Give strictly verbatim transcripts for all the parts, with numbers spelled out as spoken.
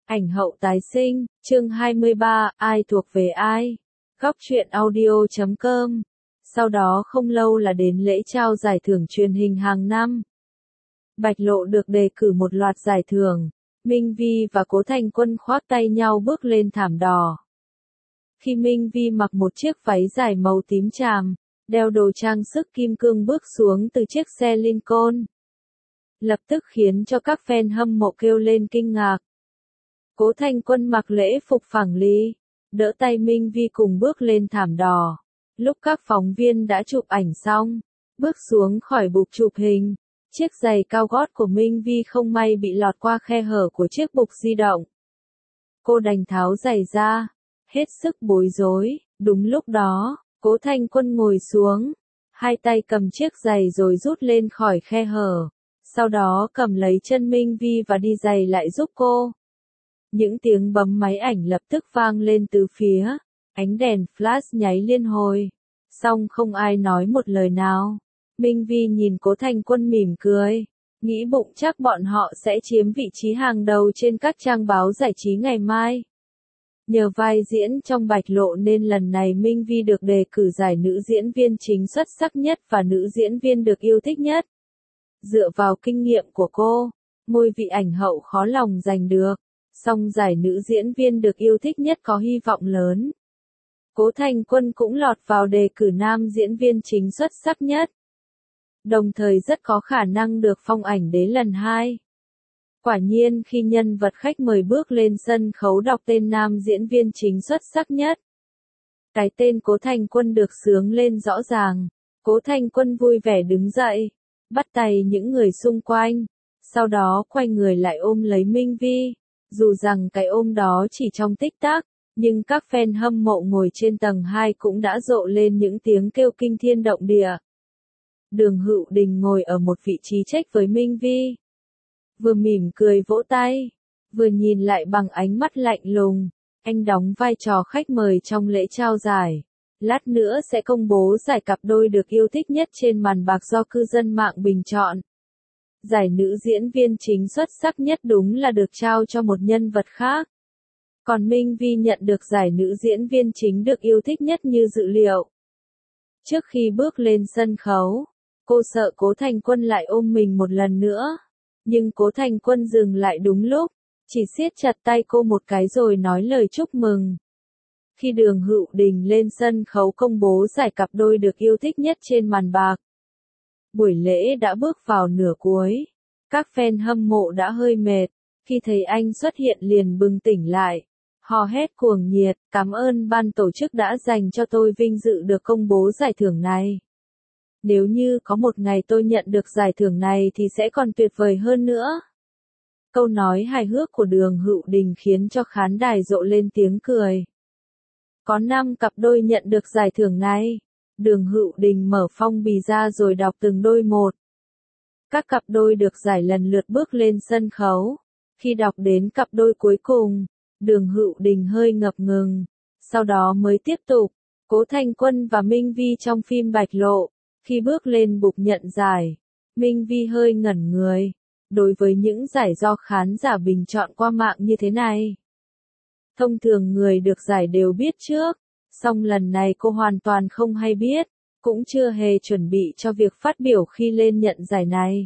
Ảnh hậu tái sinh, chương hai mươi ba, ai thuộc về ai? Góc truyện audio chấm com. Sau đó không lâu là đến lễ trao giải thưởng truyền hình hàng năm. Bạch Lộ được đề cử một loạt giải thưởng. Minh Vi và Cố Thành Quân khoác tay nhau bước lên thảm đỏ. Khi Minh Vi mặc một chiếc váy dài màu tím chàm, đeo đồ trang sức kim cương bước xuống từ chiếc xe Lincoln, lập tức khiến cho các fan hâm mộ kêu lên kinh ngạc. Cố Thành Quân mặc lễ phục phẳng ly, đỡ tay Minh Vi cùng bước lên thảm đỏ. Lúc các phóng viên đã chụp ảnh xong, bước xuống khỏi bục chụp hình, chiếc giày cao gót của Minh Vi không may bị lọt qua khe hở của chiếc bục di động. Cô đành tháo giày ra, hết sức bối rối. Đúng lúc đó, Cố Thành Quân ngồi xuống, hai tay cầm chiếc giày rồi rút lên khỏi khe hở, sau đó cầm lấy chân Minh Vi và đi giày lại giúp cô. Những tiếng bấm máy ảnh lập tức vang lên từ phía, ánh đèn flash nháy liên hồi. Song không ai nói một lời nào. Minh Vi nhìn Cố Thành Quân mỉm cười, nghĩ bụng chắc bọn họ sẽ chiếm vị trí hàng đầu trên các trang báo giải trí ngày mai. Nhờ vai diễn trong Bạch Lộ nên lần này Minh Vi được đề cử giải nữ diễn viên chính xuất sắc nhất và nữ diễn viên được yêu thích nhất. Dựa vào kinh nghiệm của cô, ngôi vị ảnh hậu khó lòng giành được. Song giải nữ diễn viên được yêu thích nhất có hy vọng lớn. Cố Thành Quân cũng lọt vào đề cử nam diễn viên chính xuất sắc nhất, đồng thời rất có khả năng được phong ảnh đế lần hai. Quả nhiên khi nhân vật khách mời bước lên sân khấu đọc tên nam diễn viên chính xuất sắc nhất, cái tên Cố Thành Quân được xướng lên rõ ràng. Cố Thành Quân vui vẻ đứng dậy, bắt tay những người xung quanh, sau đó quay người lại ôm lấy Minh Vi. Dù rằng cái ôm đó chỉ trong tích tắc, nhưng các fan hâm mộ ngồi trên tầng hai cũng đã rộ lên những tiếng kêu kinh thiên động địa. Đường Hữu Đình ngồi ở một vị trí trách với Minh Vi, vừa mỉm cười vỗ tay, vừa nhìn lại bằng ánh mắt lạnh lùng. Anh đóng vai trò khách mời trong lễ trao giải. Lát nữa sẽ công bố giải cặp đôi được yêu thích nhất trên màn bạc do cư dân mạng bình chọn. Giải nữ diễn viên chính xuất sắc nhất đúng là được trao cho một nhân vật khác. Còn Minh Vi nhận được giải nữ diễn viên chính được yêu thích nhất như dự liệu. Trước khi bước lên sân khấu, cô sợ Cố Thành Quân lại ôm mình một lần nữa. Nhưng Cố Thành Quân dừng lại đúng lúc, chỉ siết chặt tay cô một cái rồi nói lời chúc mừng. Khi Đường Hữu Đình lên sân khấu công bố giải cặp đôi được yêu thích nhất trên màn bạc, buổi lễ đã bước vào nửa cuối. Các fan hâm mộ đã hơi mệt, khi thấy anh xuất hiện liền bừng tỉnh lại, hò hét cuồng nhiệt, cảm ơn ban tổ chức đã dành cho tôi vinh dự được công bố giải thưởng này. Nếu như có một ngày tôi nhận được giải thưởng này thì sẽ còn tuyệt vời hơn nữa. Câu nói hài hước của Đường Hữu Đình khiến cho khán đài rộ lên tiếng cười. Có năm cặp đôi nhận được giải thưởng này. Đường Hữu Đình mở phong bì ra rồi đọc từng đôi một. Các cặp đôi được giải lần lượt bước lên sân khấu. Khi đọc đến cặp đôi cuối cùng, Đường Hữu Đình hơi ngập ngừng, sau đó mới tiếp tục. Cố Thành Quân và Minh Vi trong phim Bạch Lộ. Khi bước lên bục nhận giải, Minh Vi hơi ngẩn người. Đối với những giải do khán giả bình chọn qua mạng như thế này, thông thường người được giải đều biết trước. Song lần này cô hoàn toàn không hay biết, cũng chưa hề chuẩn bị cho việc phát biểu khi lên nhận giải này.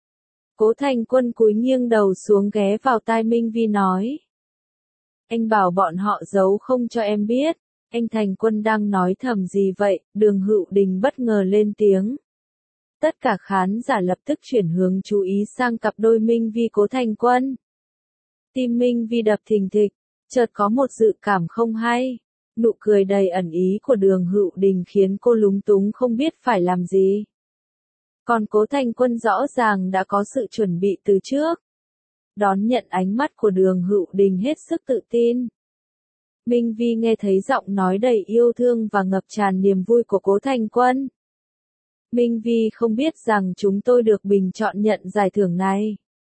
Cố Thành Quân cúi nghiêng đầu xuống ghé vào tai Minh Vi nói. Anh bảo bọn họ giấu không cho em biết. Anh Thành Quân đang nói thầm gì vậy? Đường Hữu Đình bất ngờ lên tiếng. Tất cả khán giả lập tức chuyển hướng chú ý sang cặp đôi Minh Vi Cố Thành Quân. Tim Minh Vi đập thình thịch, chợt có một dự cảm không hay. Nụ cười đầy ẩn ý của Đường Hữu Đình khiến cô lúng túng không biết phải làm gì. Còn Cố Thành Quân rõ ràng đã có sự chuẩn bị từ trước. Đón nhận ánh mắt của Đường Hữu Đình hết sức tự tin. Minh Vi nghe thấy giọng nói đầy yêu thương và ngập tràn niềm vui của Cố Thành Quân. Minh Vi không biết rằng chúng tôi được bình chọn nhận giải thưởng này,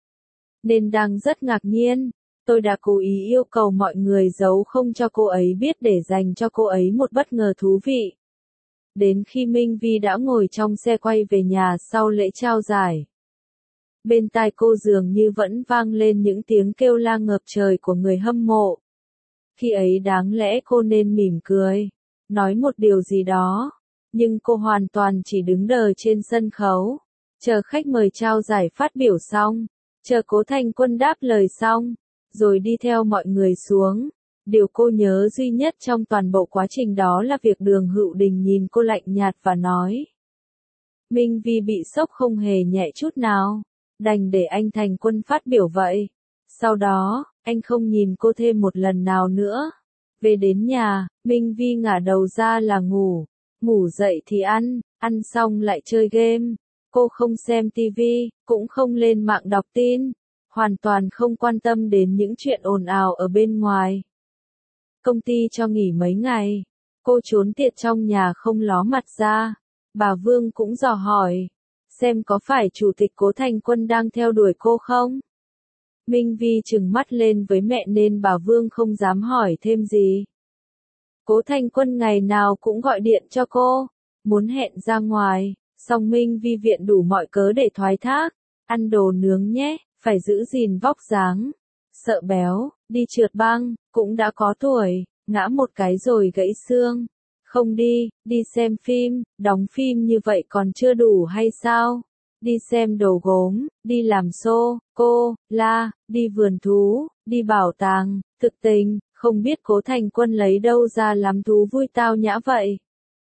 nên đang rất ngạc nhiên. Tôi đã cố ý yêu cầu mọi người giấu không cho cô ấy biết để dành cho cô ấy một bất ngờ thú vị. Đến khi Minh Vi đã ngồi trong xe quay về nhà sau lễ trao giải, Bên tai cô dường như vẫn vang lên những tiếng kêu la ngập trời của người hâm mộ. Khi ấy đáng lẽ cô nên mỉm cười, nói một điều gì đó, nhưng cô hoàn toàn chỉ đứng đờ trên sân khấu, chờ khách mời trao giải phát biểu xong, chờ Cố Thành Quân đáp lời xong, rồi đi theo mọi người xuống. Điều cô nhớ duy nhất trong toàn bộ quá trình đó là việc Đường Hữu Đình nhìn cô lạnh nhạt và nói. Minh Vi bị sốc không hề nhẹ chút nào, đành để anh Thành Quân phát biểu vậy. Sau đó, anh không nhìn cô thêm một lần nào nữa. Về đến nhà, Minh Vi ngả đầu ra là ngủ, ngủ dậy thì ăn, ăn xong lại chơi game. Cô không xem tivi, cũng không lên mạng đọc tin, hoàn toàn không quan tâm đến những chuyện ồn ào ở bên ngoài. Công ty cho nghỉ mấy ngày, cô trốn tiệt trong nhà không ló mặt ra. Bà Vương cũng dò hỏi, xem có phải Chủ tịch Cố Thành Quân đang theo đuổi cô không? Minh Vi trừng mắt lên với mẹ nên bà Vương không dám hỏi thêm gì. Cố Thành Quân ngày nào cũng gọi điện cho cô, muốn hẹn ra ngoài, song Minh Vi viện đủ mọi cớ để thoái thác. Ăn đồ nướng nhé, phải giữ gìn vóc dáng. Sợ béo, đi trượt băng, cũng đã có tuổi, ngã một cái rồi gãy xương. Không đi, đi xem phim, đóng phim như vậy còn chưa đủ hay sao? Đi xem đồ gốm, đi làm xô, cô, la, đi vườn thú, đi bảo tàng, thực tình, không biết Cố Thành Quân lấy đâu ra làm thú vui tao nhã vậy.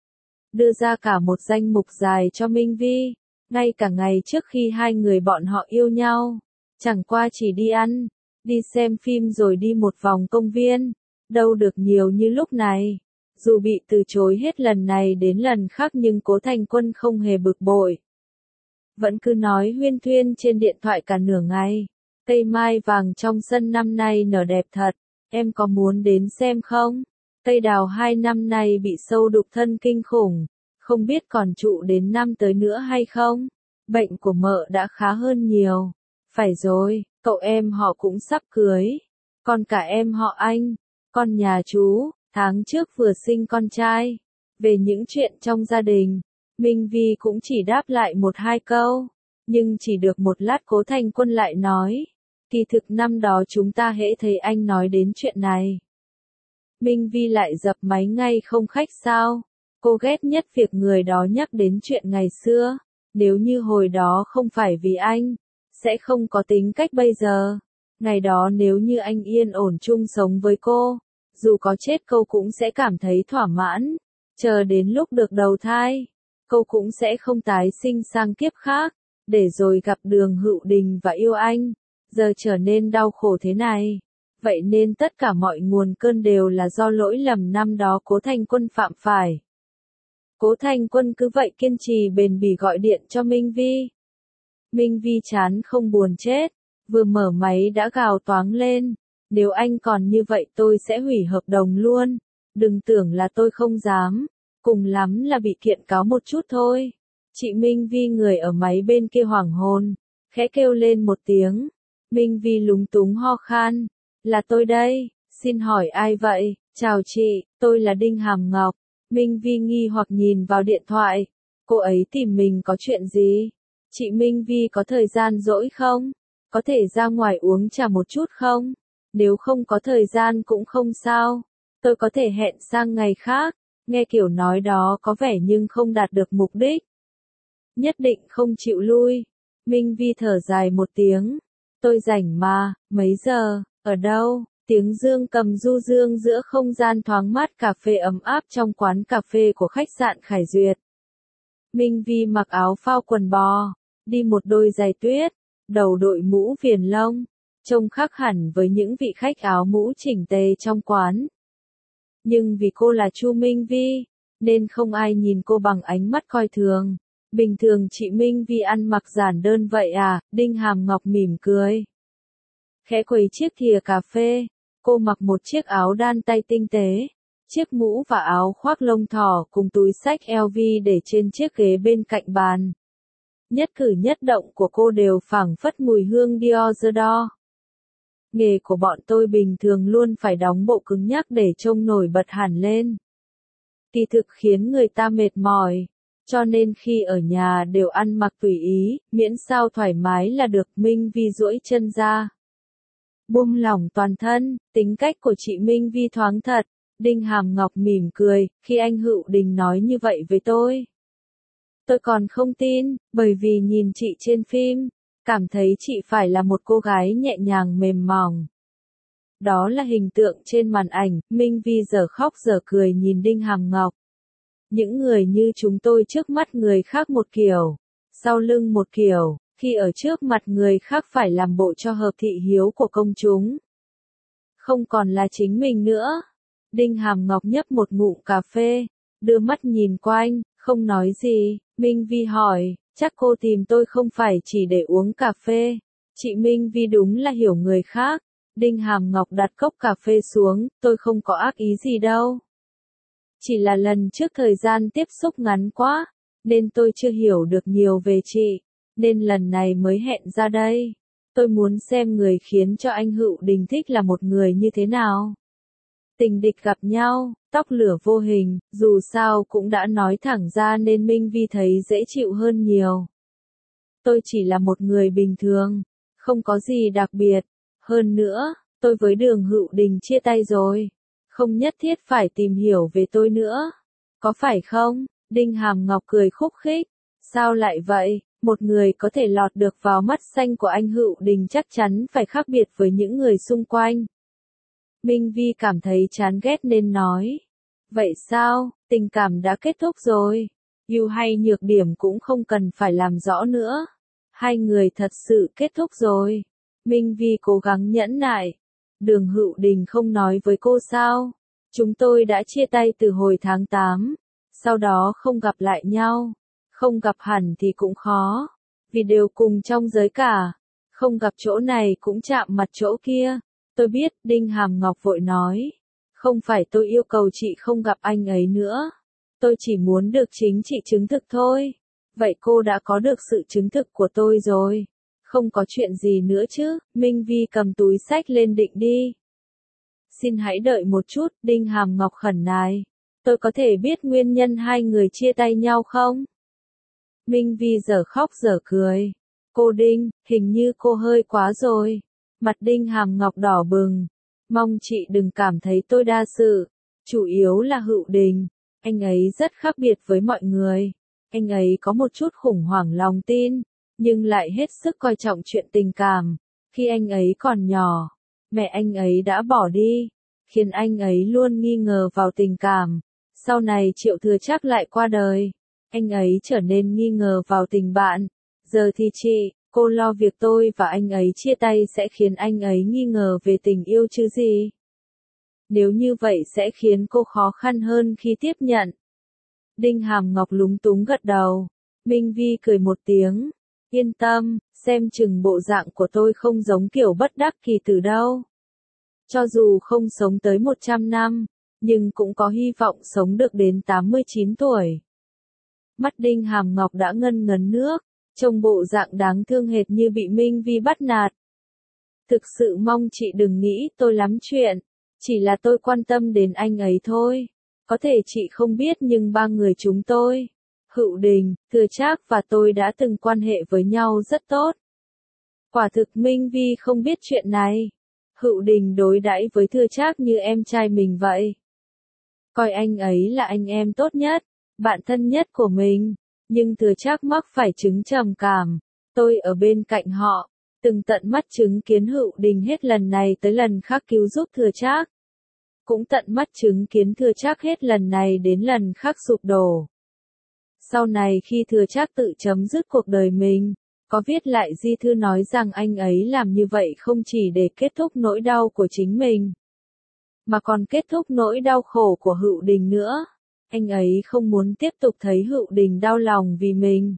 Đưa ra cả một danh mục dài cho Minh Vi, ngay cả ngày trước khi hai người bọn họ yêu nhau, chẳng qua chỉ đi ăn, đi xem phim rồi đi một vòng công viên, đâu được nhiều như lúc này. Dù bị từ chối hết lần này đến lần khác nhưng Cố Thành Quân không hề bực bội. Vẫn cứ nói huyên thuyên trên điện thoại cả nửa ngày. Cây mai vàng trong sân năm nay nở đẹp thật, em có muốn đến xem không? Cây đào hai năm nay bị sâu đục thân kinh khủng, không biết còn trụ đến năm tới nữa hay không? Bệnh của mợ đã khá hơn nhiều. Phải rồi, cậu em họ cũng sắp cưới. Còn cả em họ anh, con nhà chú, tháng trước vừa sinh con trai. Về những chuyện trong gia đình, Minh Vi cũng chỉ đáp lại một hai câu, nhưng chỉ được một lát Cố Thành Quân lại nói, kỳ thực năm đó chúng ta hễ thấy anh nói đến chuyện này. Minh Vi lại dập máy ngay không khách sao, cô ghét nhất việc người đó nhắc đến chuyện ngày xưa, nếu như hồi đó không phải vì anh, sẽ không có tính cách bây giờ. Ngày đó nếu như anh yên ổn chung sống với cô, dù có chết cô cũng sẽ cảm thấy thỏa mãn, chờ đến lúc được đầu thai, cô cũng sẽ không tái sinh sang kiếp khác, để rồi gặp Đường Hữu Đình và yêu anh, giờ trở nên đau khổ thế này. Vậy nên tất cả mọi nguồn cơn đều là do lỗi lầm năm đó Cố Thành Quân phạm phải. Cố Thành Quân cứ vậy kiên trì bền bỉ gọi điện cho Minh Vi. Minh Vi chán không buồn chết, vừa mở máy đã gào toáng lên. Nếu anh còn như vậy tôi sẽ hủy hợp đồng luôn. Đừng tưởng là tôi không dám. Cùng lắm là bị kiện cáo một chút thôi. Chị Minh Vi người ở máy bên kia hoảng hồn, khẽ kêu lên một tiếng. Minh Vi lúng túng ho khan. Là tôi đây, xin hỏi ai vậy? Chào chị, tôi là Đinh Hàm Ngọc. Minh Vi nghi hoặc nhìn vào điện thoại. Cô ấy tìm mình có chuyện gì? Chị Minh Vi có thời gian rỗi không? Có thể ra ngoài uống trà một chút không? Nếu không có thời gian cũng không sao. Tôi có thể hẹn sang ngày khác. Nghe kiểu nói đó có vẻ nhưng không đạt được mục đích. Nhất định không chịu lui. Minh Vi thở dài một tiếng. Tôi rảnh mà, mấy giờ, ở đâu? Tiếng dương cầm du dương giữa không gian thoáng mát cà phê ấm áp trong quán cà phê của khách sạn Khải Duyệt. Minh Vi mặc áo phao quần bò, đi một đôi giày tuyết, đầu đội mũ viền lông, trông khác hẳn với những vị khách áo mũ chỉnh tề trong quán. Nhưng vì cô là Chu Minh Vi, nên không ai nhìn cô bằng ánh mắt coi thường. Bình thường chị Minh Vi ăn mặc giản đơn vậy à? Đinh Hàm Ngọc mỉm cười. Khẽ quấy chiếc thìa cà phê, cô mặc một chiếc áo đan tay tinh tế, chiếc mũ và áo khoác lông thỏ cùng túi xách L V để trên chiếc ghế bên cạnh bàn. Nhất cử nhất động của cô đều phảng phất mùi hương Dior Dior. Nghề của bọn tôi bình thường luôn phải đóng bộ cứng nhắc để trông nổi bật hẳn lên. Kỳ thực khiến người ta mệt mỏi. cho nên khi ở nhà đều ăn mặc tùy ý, miễn sao thoải mái là được. Minh Vi duỗi chân ra, buông lỏng toàn thân, tính cách của chị Minh Vi thoáng thật. Đinh Hàm Ngọc mỉm cười, khi anh Hữu Đình nói như vậy với tôi. Tôi còn không tin, bởi vì nhìn chị trên phim, cảm thấy chị phải là một cô gái nhẹ nhàng mềm mỏng. Đó là hình tượng trên màn ảnh. Minh Vi giờ khóc giờ cười nhìn Đinh Hàm Ngọc. Những người như chúng tôi trước mắt người khác một kiểu, sau lưng một kiểu, khi ở trước mặt người khác phải làm bộ cho hợp thị hiếu của công chúng. Không còn là chính mình nữa. Đinh Hàm Ngọc nhấp một ngụm cà phê, đưa mắt nhìn quanh, không nói gì. Minh Vi hỏi, chắc cô tìm tôi không phải chỉ để uống cà phê. Chị Minh Vi đúng là hiểu người khác. Đinh Hàm Ngọc đặt cốc cà phê xuống, tôi không có ác ý gì đâu. Chỉ là lần trước thời gian tiếp xúc ngắn quá, nên tôi chưa hiểu được nhiều về chị, nên lần này mới hẹn ra đây. Tôi muốn xem người khiến cho anh Hữu Đình thích là một người như thế nào. Tình địch gặp nhau, tóc lửa vô hình, dù sao cũng đã nói thẳng ra nên Minh Vi thấy dễ chịu hơn nhiều. Tôi chỉ là một người bình thường, không có gì đặc biệt. Hơn nữa, tôi với Đường Hữu Đình chia tay rồi. Không nhất thiết phải tìm hiểu về tôi nữa. Có phải không? Đinh Hàm Ngọc cười khúc khích. Sao lại vậy? Một người có thể lọt được vào mắt xanh của anh Hữu Đình chắc chắn phải khác biệt với những người xung quanh. Minh Vi cảm thấy chán ghét nên nói. Vậy sao? Tình cảm đã kết thúc rồi. Ưu hay nhược điểm cũng không cần phải làm rõ nữa. Hai người thật sự kết thúc rồi. Minh Vi cố gắng nhẫn nại. Đường Hữu Đình không nói với cô sao? Chúng tôi đã chia tay từ hồi tháng tám. Sau đó không gặp lại nhau. Không gặp hẳn thì cũng khó. Vì đều cùng trong giới cả. Không gặp chỗ này cũng chạm mặt chỗ kia. Tôi biết, Đinh Hàm Ngọc vội nói. Không phải tôi yêu cầu chị không gặp anh ấy nữa. Tôi chỉ muốn được chính chị chứng thực thôi. Vậy cô đã có được sự chứng thực của tôi rồi. Không có chuyện gì nữa chứ. Minh Vi cầm túi xách lên định đi. Xin hãy đợi một chút, Đinh Hàm Ngọc khẩn nài. Tôi có thể biết nguyên nhân hai người chia tay nhau không? Minh Vi giờ khóc giờ cười. Cô Đinh, hình như cô hơi quá rồi. Mặt Đinh Hàm Ngọc đỏ bừng. Mong chị đừng cảm thấy tôi đa sự. Chủ yếu là Hữu Đình. Anh ấy rất khác biệt với mọi người. Anh ấy có một chút khủng hoảng lòng tin, nhưng lại hết sức coi trọng chuyện tình cảm. Khi anh ấy còn nhỏ, mẹ anh ấy đã bỏ đi, khiến anh ấy luôn nghi ngờ vào tình cảm. Sau này Triệu Thừa Trác lại qua đời, anh ấy trở nên nghi ngờ vào tình bạn. Giờ thì chị, cô lo việc tôi và anh ấy chia tay sẽ khiến anh ấy nghi ngờ về tình yêu chứ gì. Nếu như vậy sẽ khiến cô khó khăn hơn khi tiếp nhận. Đinh Hàm Ngọc lúng túng gật đầu. Minh Vi cười một tiếng. Yên tâm, xem chừng bộ dạng của tôi không giống kiểu bất đắc kỳ tử đâu. Cho dù không sống tới một trăm năm, nhưng cũng có hy vọng sống được đến tám mươi chín tuổi. Mắt Đinh Hàm Ngọc đã ngân ngấn nước, trông bộ dạng đáng thương hệt như bị Minh Vi bắt nạt. Thực sự mong chị đừng nghĩ tôi lắm chuyện, chỉ là tôi quan tâm đến anh ấy thôi. Có thể chị không biết nhưng ba người chúng tôi, Hữu Đình, Thừa Trác và tôi đã từng quan hệ với nhau rất tốt. Quả thực Minh Vi không biết chuyện này. Hữu Đình đối đãi với Thừa Trác như em trai mình vậy. Coi anh ấy là anh em tốt nhất, bạn thân nhất của mình. Nhưng Thừa Trác mắc phải chứng trầm cảm. Tôi ở bên cạnh họ, từng tận mắt chứng kiến Hữu Đình hết lần này tới lần khác cứu giúp Thừa Trác. Cũng tận mắt chứng kiến Thừa Trác hết lần này đến lần khác sụp đổ. Sau này khi Thừa Trác tự chấm dứt cuộc đời mình, có viết lại di thư nói rằng anh ấy làm như vậy không chỉ để kết thúc nỗi đau của chính mình, mà còn kết thúc nỗi đau khổ của Hữu Đình nữa. Anh ấy không muốn tiếp tục thấy Hữu Đình đau lòng vì mình.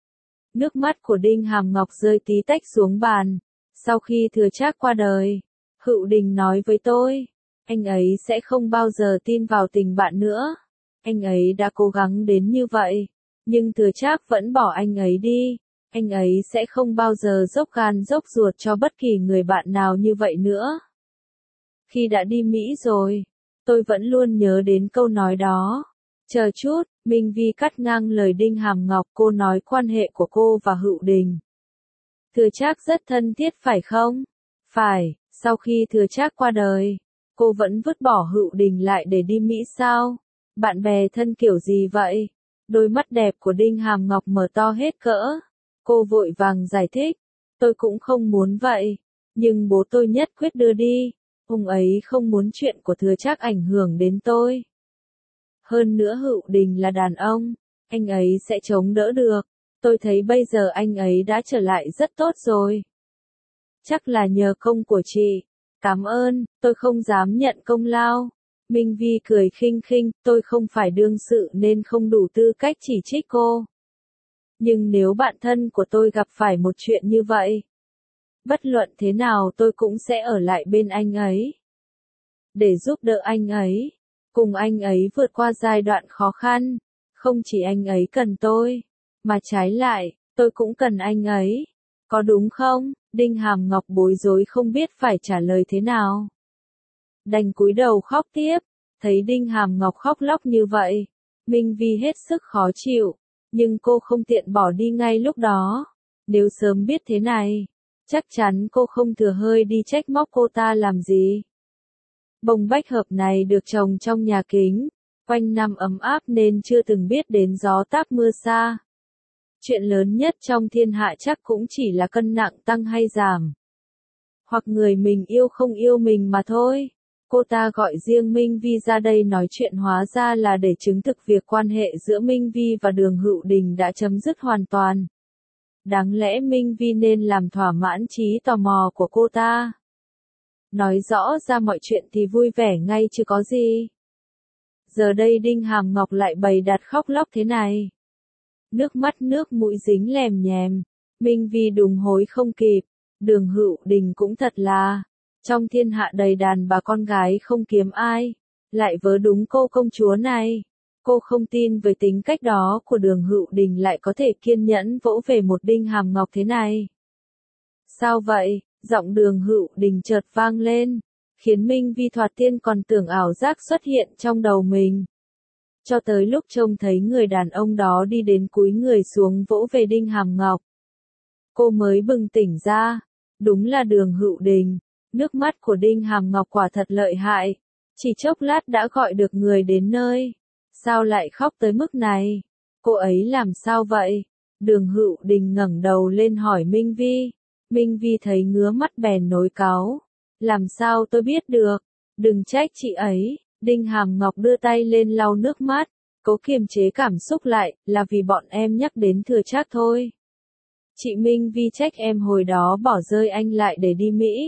Nước mắt của Đinh Hàm Ngọc rơi tí tách xuống bàn. Sau khi Thừa Trác qua đời, Hữu Đình nói với tôi, anh ấy sẽ không bao giờ tin vào tình bạn nữa. Anh ấy đã cố gắng đến như vậy, nhưng Thừa Trác vẫn bỏ anh ấy đi. Anh ấy sẽ không bao giờ dốc gan dốc ruột cho bất kỳ người bạn nào như vậy nữa. Khi đã đi Mỹ rồi, tôi vẫn luôn nhớ đến câu nói đó. Chờ chút, Minh Vi cắt ngang lời Đinh Hàm Ngọc, cô nói quan hệ của cô và Hữu Đình. Thừa Trác rất thân thiết phải không? Phải, sau khi Thừa Trác qua đời, cô vẫn vứt bỏ Hữu Đình lại để đi Mỹ sao? Bạn bè thân kiểu gì vậy? Đôi mắt đẹp của Đinh Hàm Ngọc mở to hết cỡ. Cô vội vàng giải thích, tôi cũng không muốn vậy, nhưng bố tôi nhất quyết đưa đi. Ông ấy không muốn chuyện của Thừa Trác ảnh hưởng đến tôi. Hơn nữa Hữu Đình là đàn ông, anh ấy sẽ chống đỡ được. Tôi thấy bây giờ anh ấy đã trở lại rất tốt rồi. Chắc là nhờ công của chị. Cảm ơn, tôi không dám nhận công lao. Minh Vi cười khinh khinh, tôi không phải đương sự nên không đủ tư cách chỉ trích cô. Nhưng nếu bạn thân của tôi gặp phải một chuyện như vậy, bất luận thế nào tôi cũng sẽ ở lại bên anh ấy. Để giúp đỡ anh ấy, cùng anh ấy vượt qua giai đoạn khó khăn. Không chỉ anh ấy cần tôi, mà trái lại, tôi cũng cần anh ấy. Có đúng không? Đinh Hàm Ngọc bối rối không biết phải trả lời thế nào. Đành cúi đầu khóc tiếp, thấy Đinh Hàm Ngọc khóc lóc như vậy, Minh Vi hết sức khó chịu, nhưng cô không tiện bỏ đi ngay lúc đó. Nếu sớm biết thế này, chắc chắn cô không thừa hơi đi trách móc cô ta làm gì. Bông bách hợp này được trồng trong nhà kính, quanh năm ấm áp nên chưa từng biết đến gió táp mưa xa. Chuyện lớn nhất trong thiên hạ chắc cũng chỉ là cân nặng tăng hay giảm. Hoặc người mình yêu không yêu mình mà thôi. Cô ta gọi riêng Minh Vi ra đây nói chuyện hóa ra là để chứng thực việc quan hệ giữa Minh Vi và Đường Hữu Đình đã chấm dứt hoàn toàn. Đáng lẽ Minh Vi nên làm thỏa mãn trí tò mò của cô ta. Nói rõ ra mọi chuyện thì vui vẻ ngay chứ có gì. Giờ đây Đinh Hàm Ngọc lại bày đặt khóc lóc thế này. Nước mắt nước mũi dính lèm nhèm. Minh Vi đùng hối không kịp. Đường Hữu Đình cũng thật là, trong thiên hạ đầy đàn bà con gái không kiếm ai, lại vớ đúng cô công chúa này. Cô không tin với tính cách đó của Đường Hữu Đình lại có thể kiên nhẫn vỗ về một Đinh Hàm Ngọc thế này. Sao vậy? Giọng Đường Hữu Đình chợt vang lên, khiến Minh Vi thoạt tiên còn tưởng ảo giác xuất hiện trong đầu mình. Cho tới lúc trông thấy người đàn ông đó đi đến cúi người xuống vỗ về Đinh Hàm Ngọc, cô mới bừng tỉnh ra, đúng là Đường Hữu Đình. Nước mắt của Đinh Hàm Ngọc quả thật lợi hại, chỉ chốc lát đã gọi được người đến nơi. Sao lại khóc tới mức này? Cô ấy làm sao vậy? Đường Hữu Đình ngẩng đầu lên hỏi Minh Vi. Minh Vi thấy ngứa mắt bèn nối cáu. Làm sao tôi biết được? Đừng trách chị ấy. Đinh Hàm Ngọc đưa tay lên lau nước mắt, cố kiềm chế cảm xúc lại, là vì bọn em nhắc đến Thừa Trác thôi. Chị Minh Vi trách em hồi đó bỏ rơi anh lại để đi Mỹ.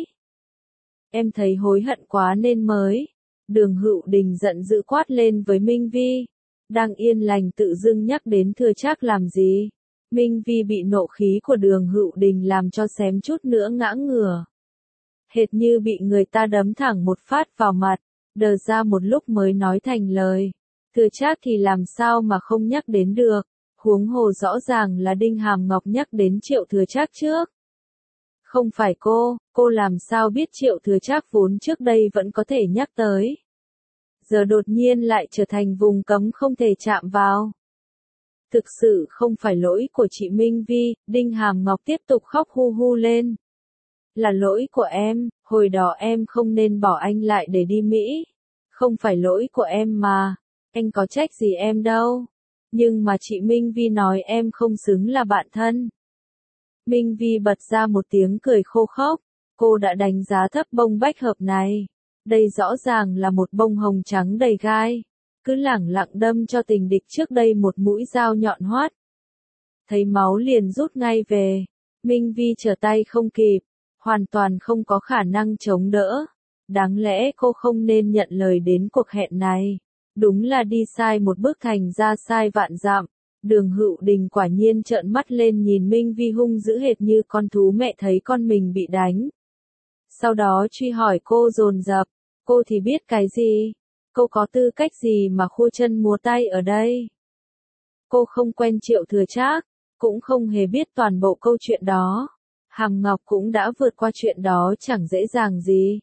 Em thấy hối hận quá nên mới. Đường Hữu Đình giận dữ quát lên với Minh Vi. Đang yên lành tự dưng nhắc đến Thừa Trác làm gì? Minh Vi bị nộ khí của Đường Hữu Đình làm cho xém chút nữa ngã ngửa. Hệt như bị người ta đấm thẳng một phát vào mặt, đờ ra một lúc mới nói thành lời. Thừa Trác thì làm sao mà không nhắc đến được, huống hồ rõ ràng là Đinh Hàm Ngọc nhắc đến Triệu Thừa Trác trước. Không phải cô, cô làm sao biết Triệu Thừa Trác vốn trước đây vẫn có thể nhắc tới. Giờ đột nhiên lại trở thành vùng cấm không thể chạm vào. Thực sự không phải lỗi của chị Minh Vi. Đinh Hàm Ngọc tiếp tục khóc hu hu lên. Là lỗi của em, hồi đó em không nên bỏ anh lại để đi Mỹ. Không phải lỗi của em mà, anh có trách gì em đâu. Nhưng mà chị Minh Vi nói em không xứng là bạn thân. Minh Vi bật ra một tiếng cười khô khốc, cô đã đánh giá thấp bông bách hợp này. Đây rõ ràng là một bông hồng trắng đầy gai, cứ lẳng lặng đâm cho tình địch trước đây một mũi dao nhọn hoắt. Thấy máu liền rút ngay về, Minh Vi trở tay không kịp, hoàn toàn không có khả năng chống đỡ. Đáng lẽ cô không nên nhận lời đến cuộc hẹn này. Đúng là đi sai một bước thành ra sai vạn dặm. Đường Hữu Đình quả nhiên trợn mắt lên nhìn Minh Vi hung dữ hệt như con thú mẹ thấy con mình bị đánh. Sau đó truy hỏi cô dồn dập, cô thì biết cái gì? Cô có tư cách gì mà khua chân múa tay ở đây? Cô không quen Triệu Thừa Trác, cũng không hề biết toàn bộ câu chuyện đó. Hàm Ngọc cũng đã vượt qua chuyện đó chẳng dễ dàng gì.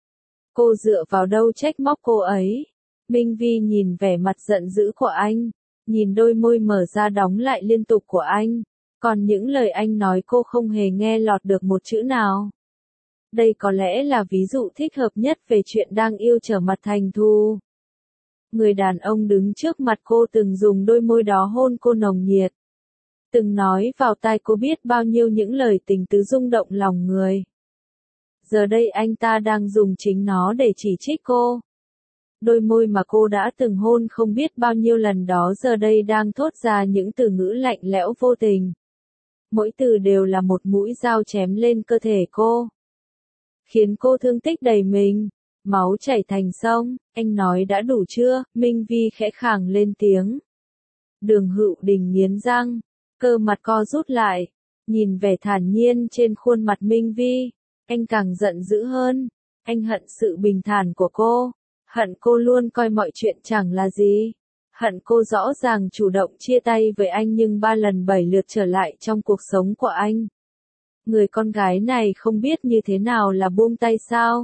Cô dựa vào đâu trách móc cô ấy? Minh Vi nhìn vẻ mặt giận dữ của anh, nhìn đôi môi mở ra đóng lại liên tục của anh, còn những lời anh nói cô không hề nghe lọt được một chữ nào. Đây có lẽ là ví dụ thích hợp nhất về chuyện đang yêu trở mặt thành thù. Người đàn ông đứng trước mặt cô từng dùng đôi môi đó hôn cô nồng nhiệt. Từng nói vào tai cô biết bao nhiêu những lời tình tứ rung động lòng người. Giờ đây anh ta đang dùng chính nó để chỉ trích cô. Đôi môi mà cô đã từng hôn không biết bao nhiêu lần đó giờ đây đang thốt ra những từ ngữ lạnh lẽo vô tình. Mỗi từ đều là một mũi dao chém lên cơ thể cô. Khiến cô thương tích đầy mình, máu chảy thành sông. Anh nói đã đủ chưa? Minh Vi khẽ khàng lên tiếng. Đường Hữu Đình nghiến răng, cơ mặt co rút lại, nhìn vẻ thản nhiên trên khuôn mặt Minh Vi, anh càng giận dữ hơn. Anh hận sự bình thản của cô, hận cô luôn coi mọi chuyện chẳng là gì, hận cô rõ ràng chủ động chia tay với anh nhưng ba lần bảy lượt trở lại trong cuộc sống của anh. Người con gái này không biết như thế nào là buông tay sao?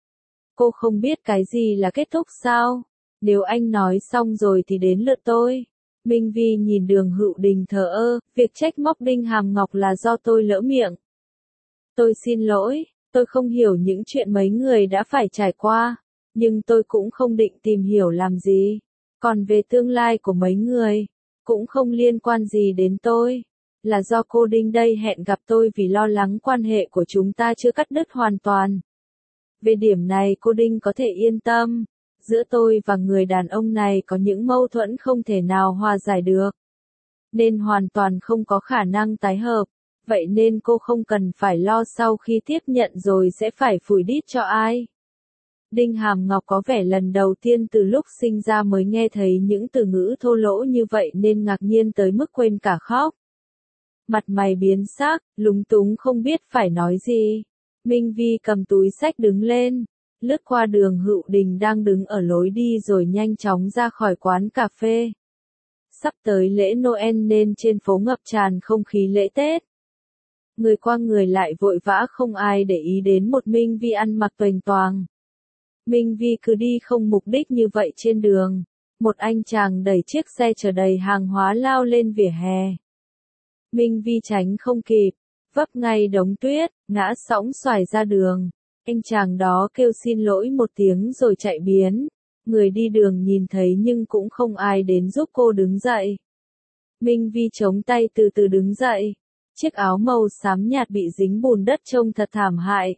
Cô không biết cái gì là kết thúc sao? Nếu anh nói xong rồi thì đến lượt tôi. Minh Vi nhìn Đường Hữu Đình thờ ơ, việc trách móc Đinh Hàm Ngọc là do tôi lỡ miệng. Tôi xin lỗi, tôi không hiểu những chuyện mấy người đã phải trải qua, nhưng tôi cũng không định tìm hiểu làm gì. Còn về tương lai của mấy người, cũng không liên quan gì đến tôi. Là do cô Đinh đây hẹn gặp tôi vì lo lắng quan hệ của chúng ta chưa cắt đứt hoàn toàn. Về điểm này cô Đinh có thể yên tâm. Giữa tôi và người đàn ông này có những mâu thuẫn không thể nào hòa giải được. Nên hoàn toàn không có khả năng tái hợp. Vậy nên cô không cần phải lo sau khi tiếp nhận rồi sẽ phải phủi đít cho ai. Đinh Hàm Ngọc có vẻ lần đầu tiên từ lúc sinh ra mới nghe thấy những từ ngữ thô lỗ như vậy nên ngạc nhiên tới mức quên cả khóc. Mặt mày biến sắc, lúng túng không biết phải nói gì. Minh Vi cầm túi xách đứng lên, lướt qua Đường Hữu Đình đang đứng ở lối đi rồi nhanh chóng ra khỏi quán cà phê. Sắp tới lễ Noel nên trên phố ngập tràn không khí lễ Tết. Người qua người lại vội vã không ai để ý đến một Minh Vi ăn mặc toành toàng. Minh Vi cứ đi không mục đích như vậy trên đường. Một anh chàng đẩy chiếc xe chở đầy hàng hóa lao lên vỉa hè. Minh Vi tránh không kịp, vấp ngay đống tuyết, ngã sõng xoài ra đường. Anh chàng đó kêu xin lỗi một tiếng rồi chạy biến. Người đi đường nhìn thấy nhưng cũng không ai đến giúp cô đứng dậy. Minh Vi chống tay từ từ đứng dậy. Chiếc áo màu xám nhạt bị dính bùn đất trông thật thảm hại.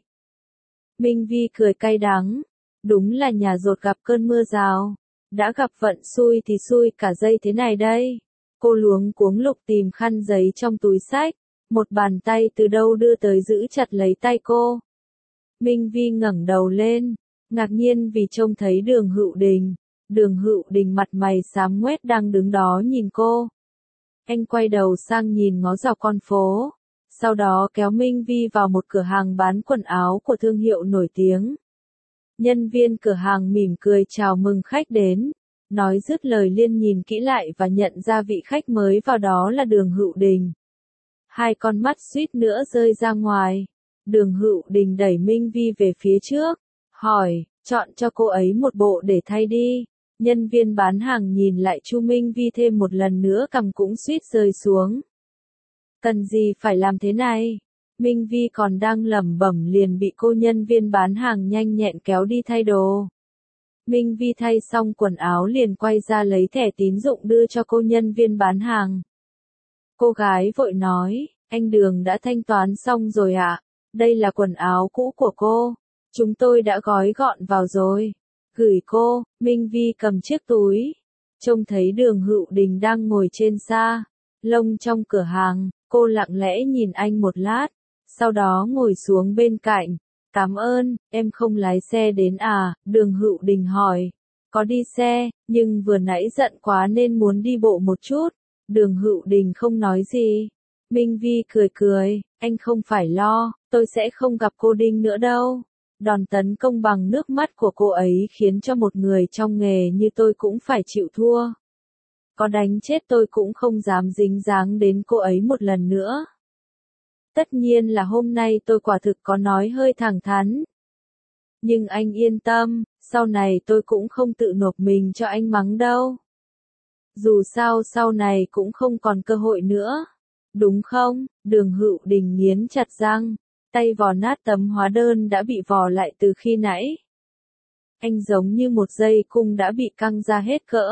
Minh Vi cười cay đắng. Đúng là nhà dột gặp cơn mưa rào. Đã gặp vận xui thì xui cả dây thế này đây. Cô luống cuống lục tìm khăn giấy trong túi xách. Một bàn tay từ đâu đưa tới giữ chặt lấy tay cô. Minh Vi ngẩng đầu lên, ngạc nhiên vì trông thấy Đường Hữu Đình. Đường Hữu Đình mặt mày xám ngoét đang đứng đó nhìn cô. Anh quay đầu sang nhìn ngó dọc con phố, sau đó kéo Minh Vi vào một cửa hàng bán quần áo của thương hiệu nổi tiếng. Nhân viên cửa hàng mỉm cười chào mừng khách đến, nói dứt lời liền nhìn kỹ lại và nhận ra vị khách mới vào đó là Đường Hữu Đình. Hai con mắt suýt nữa rơi ra ngoài. Đường Hữu Đình đẩy Minh Vi về phía trước, hỏi, chọn cho cô ấy một bộ để thay đi. Nhân viên bán hàng nhìn lại Chu Minh Vi thêm một lần nữa cằm cũng suýt rơi xuống. Cần gì phải làm thế này? Minh Vi còn đang lẩm bẩm liền bị cô nhân viên bán hàng nhanh nhẹn kéo đi thay đồ. Minh Vi thay xong quần áo liền quay ra lấy thẻ tín dụng đưa cho cô nhân viên bán hàng. Cô gái vội nói, anh Đường đã thanh toán xong rồi ạ, đây là quần áo cũ của cô, chúng tôi đã gói gọn vào rồi. Gửi cô. Minh Vi cầm chiếc túi, trông thấy Đường Hữu Đình đang ngồi trên sa lông trong cửa hàng, cô lặng lẽ nhìn anh một lát, sau đó ngồi xuống bên cạnh. Cảm ơn, em không lái xe đến à? Đường Hữu Đình hỏi. Có đi xe, nhưng vừa nãy giận quá nên muốn đi bộ một chút. Đường Hữu Đình không nói gì. Minh Vi cười cười, anh không phải lo, tôi sẽ không gặp cô Đinh nữa đâu. Đòn tấn công bằng nước mắt của cô ấy khiến cho một người trong nghề như tôi cũng phải chịu thua. Có đánh chết tôi cũng không dám dính dáng đến cô ấy một lần nữa. Tất nhiên là hôm nay tôi quả thực có nói hơi thẳng thắn. Nhưng anh yên tâm, sau này tôi cũng không tự nộp mình cho anh mắng đâu. Dù sao sau này cũng không còn cơ hội nữa. Đúng không? Đường Hữu Đình nghiến chặt răng, tay vò nát tấm hóa đơn đã bị vò lại từ khi nãy. Anh giống như một dây cung đã bị căng ra hết cỡ.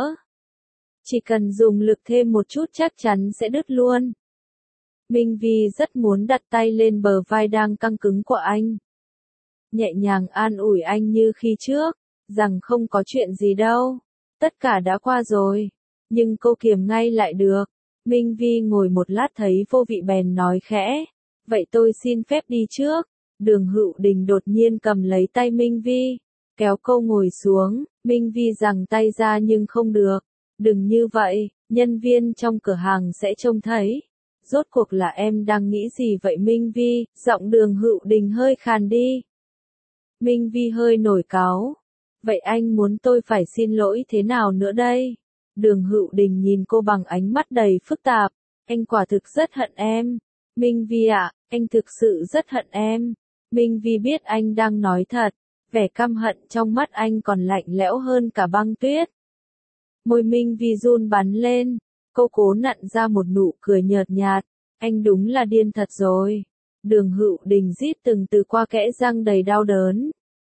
Chỉ cần dùng lực thêm một chút chắc chắn sẽ đứt luôn. Minh Vi rất muốn đặt tay lên bờ vai đang căng cứng của anh. Nhẹ nhàng an ủi anh như khi trước, rằng không có chuyện gì đâu, tất cả đã qua rồi. Nhưng cô kiềm ngay lại được. Minh Vi ngồi một lát thấy vô vị bèn nói khẽ, vậy tôi xin phép đi trước. Đường Hữu Đình đột nhiên cầm lấy tay Minh Vi, kéo cô ngồi xuống. Minh Vi giằng tay ra nhưng không được. Đừng như vậy, nhân viên trong cửa hàng sẽ trông thấy. Rốt cuộc là em đang nghĩ gì vậy Minh Vi? Giọng Đường Hữu Đình hơi khàn đi. Minh Vi hơi nổi cáu. Vậy anh muốn tôi phải xin lỗi thế nào nữa đây? Đường Hữu Đình nhìn cô bằng ánh mắt đầy phức tạp. Anh quả thực rất hận em. Minh Vi ạ, anh thực sự rất hận em. Minh Vi biết anh đang nói thật. Vẻ căm hận trong mắt anh còn lạnh lẽo hơn cả băng tuyết. Môi Minh Vi run bắn lên. Cô cố nặn ra một nụ cười nhợt nhạt. Anh đúng là điên thật rồi. Đường Hữu Đình rít từng từ qua kẽ răng đầy đau đớn.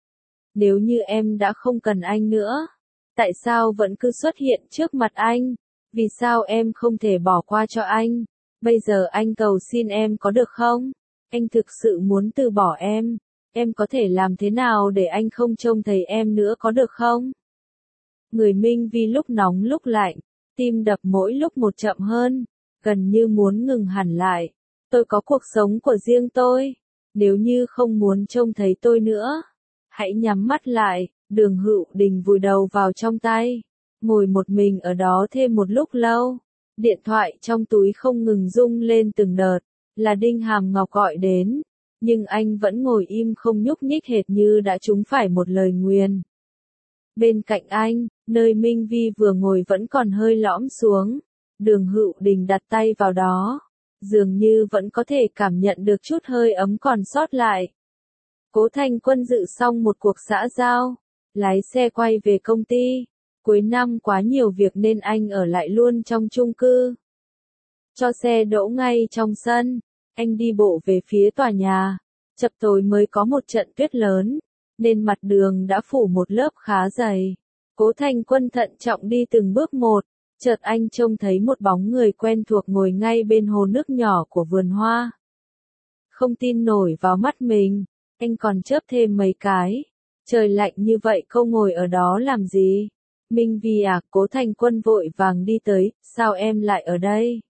Nếu như em đã không cần anh nữa, tại sao vẫn cứ xuất hiện trước mặt anh? Vì sao em không thể bỏ qua cho anh? Bây giờ anh cầu xin em có được không? Anh thực sự muốn từ bỏ em. Em có thể làm thế nào để anh không trông thấy em nữa có được không? Người Minh Vi lúc nóng lúc lạnh, tim đập mỗi lúc một chậm hơn, gần như muốn ngừng hẳn lại. Tôi có cuộc sống của riêng tôi. Nếu như không muốn trông thấy tôi nữa, hãy nhắm mắt lại. Đường Hữu Đình vùi đầu vào trong tay, ngồi một mình ở đó thêm một lúc lâu. Điện thoại trong túi không ngừng rung lên từng đợt, là Đinh Hàm Ngọc gọi đến, nhưng anh vẫn ngồi im không nhúc nhích hệt như đã trúng phải một lời nguyền. Bên cạnh anh, nơi Minh Vi vừa ngồi vẫn còn hơi lõm xuống, Đường Hữu Đình đặt tay vào đó, dường như vẫn có thể cảm nhận được chút hơi ấm còn sót lại. Cố Thanh Quân dự xong một cuộc xã giao, lái xe quay về công ty. Cuối năm quá nhiều việc nên anh ở lại luôn trong chung cư. Cho xe đỗ ngay trong sân, anh đi bộ về phía tòa nhà. Chập tối mới có một trận tuyết lớn, nên mặt đường đã phủ một lớp khá dày. Cố Thanh Quân thận trọng đi từng bước một, chợt anh trông thấy một bóng người quen thuộc ngồi ngay bên hồ nước nhỏ của vườn hoa. Không tin nổi vào mắt mình, anh còn chớp thêm mấy cái. Trời lạnh như vậy cô ngồi ở đó làm gì? Minh Vi à, Cố Thanh Quân vội vàng đi tới, sao em lại ở đây?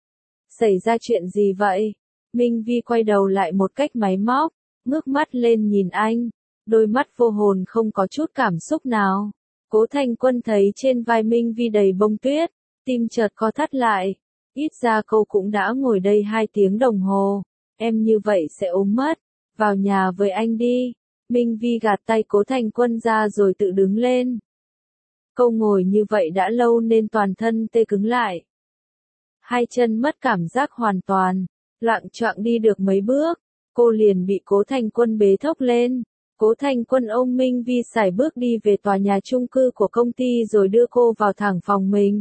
Xảy ra chuyện gì vậy? Minh Vi quay đầu lại một cách máy móc, ngước mắt lên nhìn anh, đôi mắt vô hồn không có chút cảm xúc nào. Cố Thanh Quân thấy trên vai Minh Vi đầy bông tuyết, tim chợt co thắt lại. Ít ra cô cũng đã ngồi đây hai tiếng đồng hồ, em như vậy sẽ ốm mất, vào nhà với anh đi. Minh Vi gạt tay Cố Thanh Quân ra rồi tự đứng lên. Cô ngồi như vậy đã lâu nên toàn thân tê cứng lại. Hai chân mất cảm giác hoàn toàn, loạng choạng đi được mấy bước, cô liền bị Cố Thanh Quân bế thốc lên. Cố Thanh Quân ôm Minh Vi sải bước đi về tòa nhà chung cư của công ty rồi đưa cô vào thẳng phòng mình.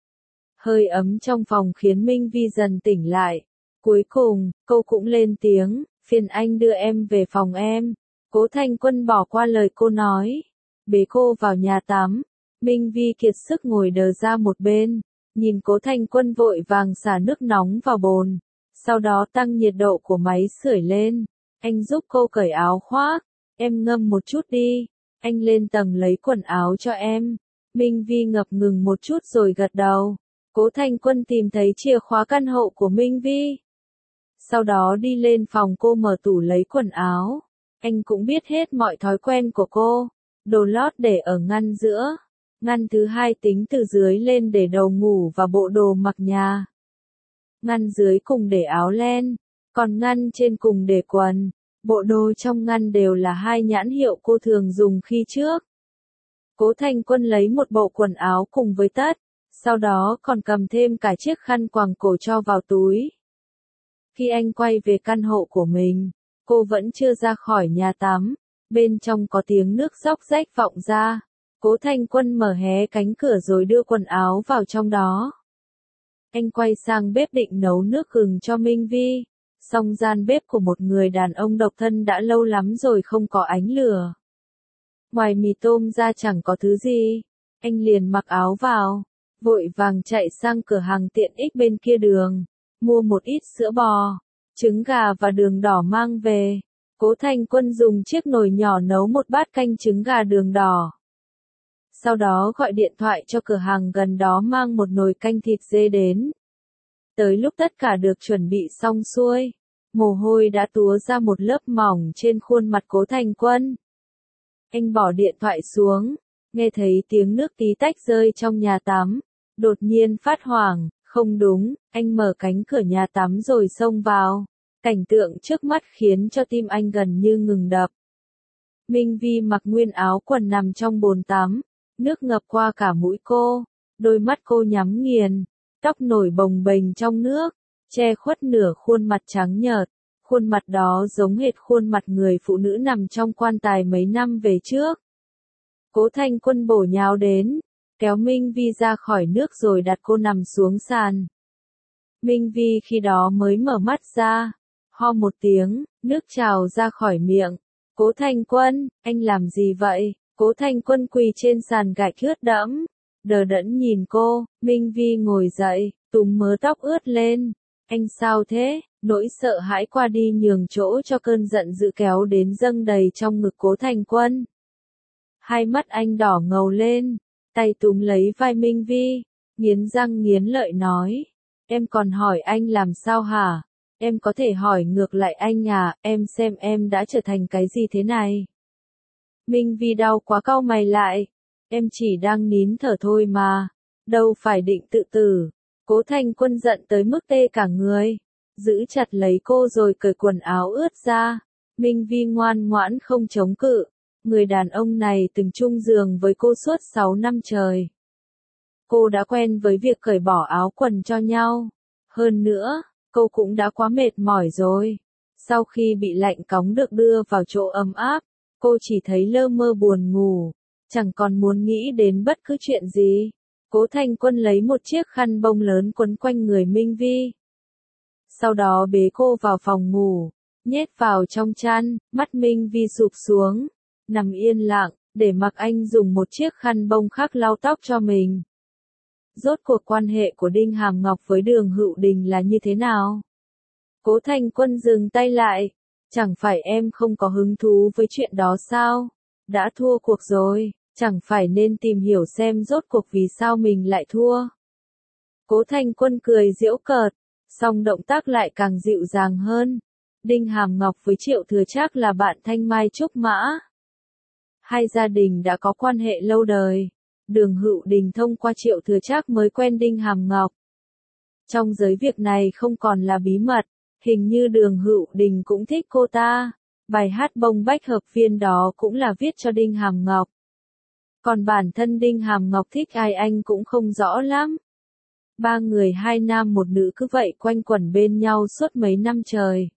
Hơi ấm trong phòng khiến Minh Vi dần tỉnh lại. Cuối cùng, cô cũng lên tiếng, phiền anh đưa em về phòng em. Cố Thanh Quân bỏ qua lời cô nói, bế cô vào nhà tắm. Minh Vi kiệt sức ngồi đờ ra một bên, nhìn Cố Thanh Quân vội vàng xả nước nóng vào bồn, sau đó tăng nhiệt độ của máy sưởi lên. Anh giúp cô cởi áo khoác, em ngâm một chút đi, anh lên tầng lấy quần áo cho em. Minh Vi ngập ngừng một chút rồi gật đầu. Cố Thanh Quân tìm thấy chìa khóa căn hộ của Minh Vi. Sau đó đi lên phòng cô mở tủ lấy quần áo. Anh cũng biết hết mọi thói quen của cô. Đồ lót để ở ngăn giữa. Ngăn thứ hai tính từ dưới lên để đồ ngủ và bộ đồ mặc nhà. Ngăn dưới cùng để áo len. Còn ngăn trên cùng để quần. Bộ đồ trong ngăn đều là hai nhãn hiệu cô thường dùng khi trước. Cố Thanh Quân lấy một bộ quần áo cùng với tất. Sau đó còn cầm thêm cả chiếc khăn quàng cổ cho vào túi. Khi anh quay về căn hộ của mình, cô vẫn chưa ra khỏi nhà tắm. Bên trong có tiếng nước róc rách vọng ra. Cố Thanh Quân mở hé cánh cửa rồi đưa quần áo vào trong đó. Anh quay sang bếp định nấu nước gừng cho Minh Vi. Song gian bếp của một người đàn ông độc thân đã lâu lắm rồi không có ánh lửa. Ngoài mì tôm ra chẳng có thứ gì. Anh liền mặc áo vào, vội vàng chạy sang cửa hàng tiện ích bên kia đường, mua một ít sữa bò, trứng gà và đường đỏ mang về. Cố Thanh Quân dùng chiếc nồi nhỏ nấu một bát canh trứng gà đường đỏ. Sau đó gọi điện thoại cho cửa hàng gần đó mang một nồi canh thịt dê đến. Tới lúc tất cả được chuẩn bị xong xuôi, mồ hôi đã túa ra một lớp mỏng trên khuôn mặt Cố Thanh Quân. Anh bỏ điện thoại xuống, nghe thấy tiếng nước tí tách rơi trong nhà tắm, đột nhiên phát hoảng, không đúng, anh mở cánh cửa nhà tắm rồi xông vào. Cảnh tượng trước mắt khiến cho tim anh gần như ngừng đập. Minh Vi mặc nguyên áo quần nằm trong bồn tắm, nước ngập qua cả mũi cô, đôi mắt cô nhắm nghiền, tóc nổi bồng bềnh trong nước, che khuất nửa khuôn mặt trắng nhợt, khuôn mặt đó giống hệt khuôn mặt người phụ nữ nằm trong quan tài mấy năm về trước. Cố Thanh Quân bổ nhào đến, kéo Minh Vi ra khỏi nước rồi đặt cô nằm xuống sàn. Minh Vi khi đó mới mở mắt ra, ho một tiếng, nước trào ra khỏi miệng. Cố Thanh Quân, anh làm gì vậy? Cố Thanh Quân quỳ trên sàn gạch ướt đẫm, đờ đẫn nhìn cô. Minh Vi ngồi dậy, túm mớ tóc ướt lên. Anh sao thế? Nỗi sợ hãi qua đi nhường chỗ cho cơn giận dữ kéo đến dâng đầy trong ngực Cố Thanh Quân. Hai mắt anh đỏ ngầu lên, tay túm lấy vai Minh Vi, nghiến răng nghiến lợi nói. Em còn hỏi anh làm sao hả? Em có thể hỏi ngược lại anh à, em xem em đã trở thành cái gì thế này? Minh Vi đau quá cau mày lại. Em chỉ đang nín thở thôi mà, đâu phải định tự tử. Cố Thanh Quân giận tới mức tê cả người, giữ chặt lấy cô rồi cởi quần áo ướt ra. Minh Vi ngoan ngoãn không chống cự. Người đàn ông này từng chung giường với cô suốt sáu năm trời. Cô đã quen với việc cởi bỏ áo quần cho nhau. Hơn nữa, cô cũng đã quá mệt mỏi rồi. Sau khi bị lạnh cóng được đưa vào chỗ ấm áp, cô chỉ thấy lơ mơ buồn ngủ, chẳng còn muốn nghĩ đến bất cứ chuyện gì. Cố Thanh Quân lấy một chiếc khăn bông lớn quấn quanh người Minh Vi. Sau đó bế cô vào phòng ngủ, nhét vào trong chăn, mắt Minh Vi sụp xuống, nằm yên lặng, để mặc anh dùng một chiếc khăn bông khác lau tóc cho mình. Rốt cuộc quan hệ của Đinh Hàm Ngọc với Đường Hữu Đình là như thế nào? Cố Thanh Quân dừng tay lại. Chẳng phải em không có hứng thú với chuyện đó sao? Đã thua cuộc rồi, chẳng phải nên tìm hiểu xem rốt cuộc vì sao mình lại thua? Cố Thanh Quân cười giễu cợt, song động tác lại càng dịu dàng hơn. Đinh Hàm Ngọc với Triệu Thừa Trác là bạn thanh mai trúc mã. Hai gia đình đã có quan hệ lâu đời. Đường Hữu Đình thông qua Triệu Thừa Trác mới quen Đinh Hàm Ngọc. Trong giới việc này không còn là bí mật, hình như Đường Hữu Đình cũng thích cô ta. Bài hát Bông Bách Hợp Viên đó cũng là viết cho Đinh Hàm Ngọc. Còn bản thân Đinh Hàm Ngọc thích ai anh cũng không rõ lắm. Ba người hai nam một nữ cứ vậy quanh quẩn bên nhau suốt mấy năm trời.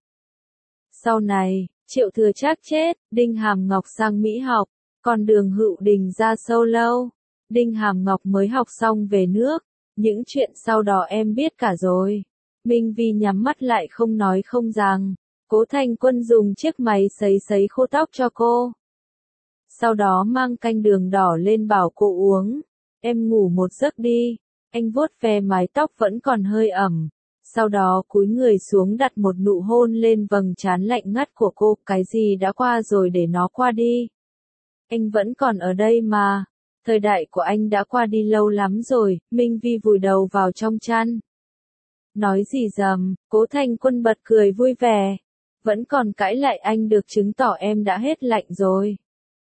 Sau này, Triệu Thừa Trác chết, Đinh Hàm Ngọc sang Mỹ học, còn Đường Hữu Đình ra solo. Đinh Hàm Ngọc mới học xong về nước, những chuyện sau đó em biết cả rồi. Minh Vi nhắm mắt lại không nói không rằng. Cố Thanh Quân dùng chiếc máy sấy sấy khô tóc cho cô. Sau đó mang canh đường đỏ lên bảo cô uống. Em ngủ một giấc đi. Anh vuốt ve mái tóc vẫn còn hơi ẩm. Sau đó cúi người xuống đặt một nụ hôn lên vầng trán lạnh ngắt của cô. Cái gì đã qua rồi để nó qua đi. Anh vẫn còn ở đây mà. Thời đại của anh đã qua đi lâu lắm rồi. Minh Vi vùi đầu vào trong chăn. Nói gì dầm, Cố Thanh Quân bật cười vui vẻ. Vẫn còn cãi lại anh được chứng tỏ em đã hết lạnh rồi.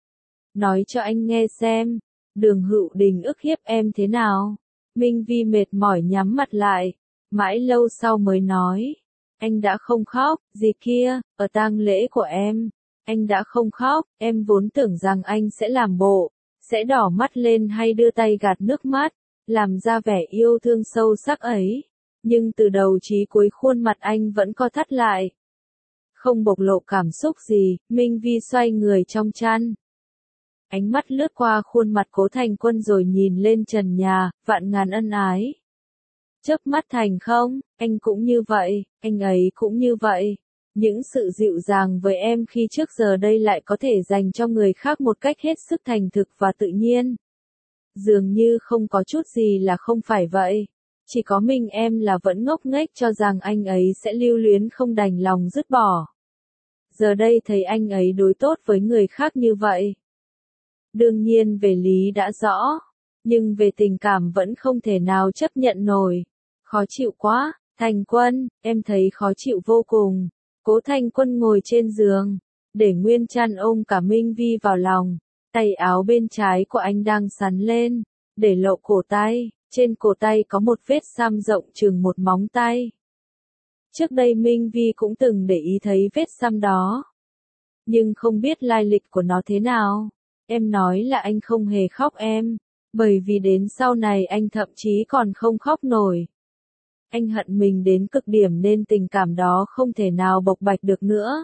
Nói cho anh nghe xem, Đường Hữu Đình ức hiếp em thế nào? Minh Vi mệt mỏi nhắm mặt lại, mãi lâu sau mới nói. Anh đã không khóc, gì kia, ở tang lễ của em. Anh đã không khóc, em vốn tưởng rằng anh sẽ làm bộ, sẽ đỏ mắt lên hay đưa tay gạt nước mắt, làm ra vẻ yêu thương sâu sắc ấy. Nhưng từ đầu chí cuối khuôn mặt anh vẫn co thắt lại. Không bộc lộ cảm xúc gì, Minh Vi xoay người trong chăn. Ánh mắt lướt qua khuôn mặt Cố Thành Quân rồi nhìn lên trần nhà, vạn ngàn ân ái. Chớp mắt thành không, anh cũng như vậy, anh ấy cũng như vậy. Những sự dịu dàng với em khi trước giờ đây lại có thể dành cho người khác một cách hết sức thành thực và tự nhiên. Dường như không có chút gì là không phải vậy. Chỉ có mình em là vẫn ngốc nghếch cho rằng anh ấy sẽ lưu luyến không đành lòng dứt bỏ. Giờ đây thấy anh ấy đối tốt với người khác như vậy. Đương nhiên về lý đã rõ, nhưng về tình cảm vẫn không thể nào chấp nhận nổi. Khó chịu quá, Thành Quân, em thấy khó chịu vô cùng. Cố Thành Quân ngồi trên giường, để Nguyên Trăn ôm cả Minh Vi vào lòng. Tay áo bên trái của anh đang sắn lên, để lộ cổ tay. Trên cổ tay có một vết xăm rộng chừng một móng tay. Trước đây Minh Vi cũng từng để ý thấy vết xăm đó. Nhưng không biết lai lịch của nó thế nào. Em nói là anh không hề khóc em. Bởi vì đến sau này anh thậm chí còn không khóc nổi. Anh hận mình đến cực điểm nên tình cảm đó không thể nào bộc bạch được nữa.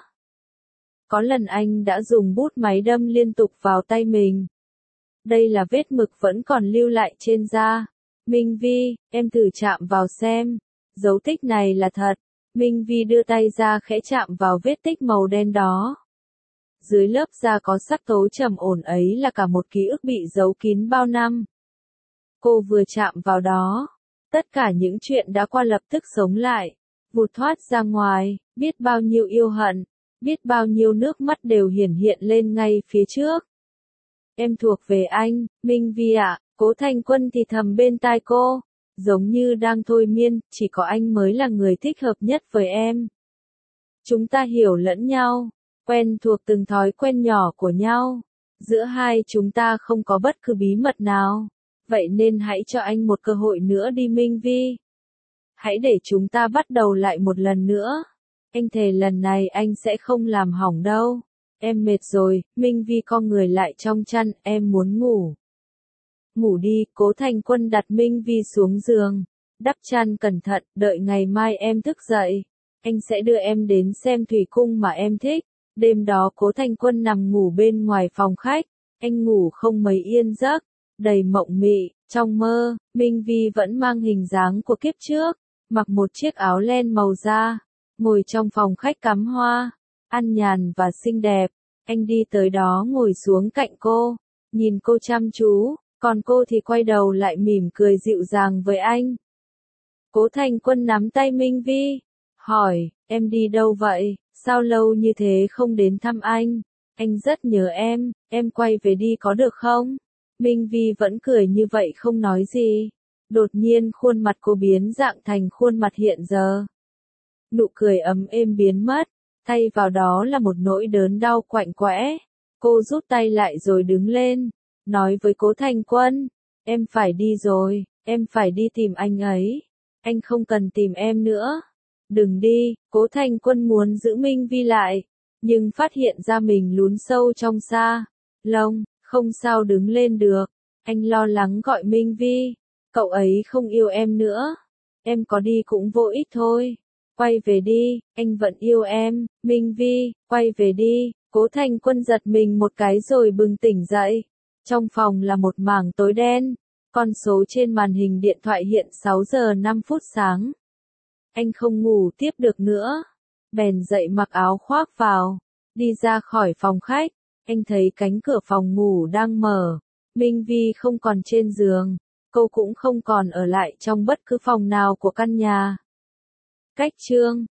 Có lần anh đã dùng bút máy đâm liên tục vào tay mình. Đây là vết mực vẫn còn lưu lại trên da. Minh Vi, em thử chạm vào xem. Dấu tích này là thật. Minh Vi đưa tay ra khẽ chạm vào vết tích màu đen đó. Dưới lớp da có sắc tố trầm ổn ấy là cả một ký ức bị giấu kín bao năm. Cô vừa chạm vào đó. Tất cả những chuyện đã qua lập tức sống lại. Vụt thoát ra ngoài, biết bao nhiêu yêu hận. Biết bao nhiêu nước mắt đều hiển hiện lên ngay phía trước. Em thuộc về anh, Minh Vi ạ. Cố Thành Quân thì thầm bên tai cô, giống như đang thôi miên, chỉ có anh mới là người thích hợp nhất với em. Chúng ta hiểu lẫn nhau, quen thuộc từng thói quen nhỏ của nhau. Giữa hai chúng ta không có bất cứ bí mật nào. Vậy nên hãy cho anh một cơ hội nữa đi Minh Vi. Hãy để chúng ta bắt đầu lại một lần nữa. Anh thề lần này anh sẽ không làm hỏng đâu. Em mệt rồi, Minh Vi co người lại trong chăn, em muốn ngủ. Ngủ đi, Cố Thành Quân đặt Minh Vi xuống giường. Đắp chăn cẩn thận, đợi ngày mai em thức dậy. Anh sẽ đưa em đến xem thủy cung mà em thích. Đêm đó Cố Thành Quân nằm ngủ bên ngoài phòng khách. Anh ngủ không mấy yên giấc, đầy mộng mị. Trong mơ, Minh Vi vẫn mang hình dáng của kiếp trước. Mặc một chiếc áo len màu da. Ngồi trong phòng khách cắm hoa. Ăn nhàn và xinh đẹp. Anh đi tới đó ngồi xuống cạnh cô. Nhìn cô chăm chú. Còn cô thì quay đầu lại mỉm cười dịu dàng với anh. Cố Thành Quân nắm tay Minh Vi. Hỏi, em đi đâu vậy? Sao lâu như thế không đến thăm anh? Anh rất nhớ em, em quay về đi có được không? Minh Vi vẫn cười như vậy không nói gì. Đột nhiên khuôn mặt cô biến dạng thành khuôn mặt hiện giờ. Nụ cười ấm êm biến mất. Thay vào đó là một nỗi đớn đau quạnh quẽ. Cô rút tay lại rồi đứng lên. Nói với Cố Thành Quân, em phải đi rồi, em phải đi tìm anh ấy. Anh không cần tìm em nữa. Đừng đi, Cố Thành Quân muốn giữ Minh Vi lại, nhưng phát hiện ra mình lún sâu trong sa lông, không sao đứng lên được. Anh lo lắng gọi Minh Vi, cậu ấy không yêu em nữa. Em có đi cũng vô ích thôi. Quay về đi, anh vẫn yêu em, Minh Vi, quay về đi. Cố Thành Quân giật mình một cái rồi bừng tỉnh dậy. Trong phòng là một mảng tối đen, con số trên màn hình điện thoại hiện sáu giờ năm phút sáng. Anh không ngủ tiếp được nữa, bèn dậy mặc áo khoác vào, đi ra khỏi phòng khách. Anh thấy cánh cửa phòng ngủ đang mở, Minh Vi không còn trên giường, cô cũng không còn ở lại trong bất cứ phòng nào của căn nhà. Cách chương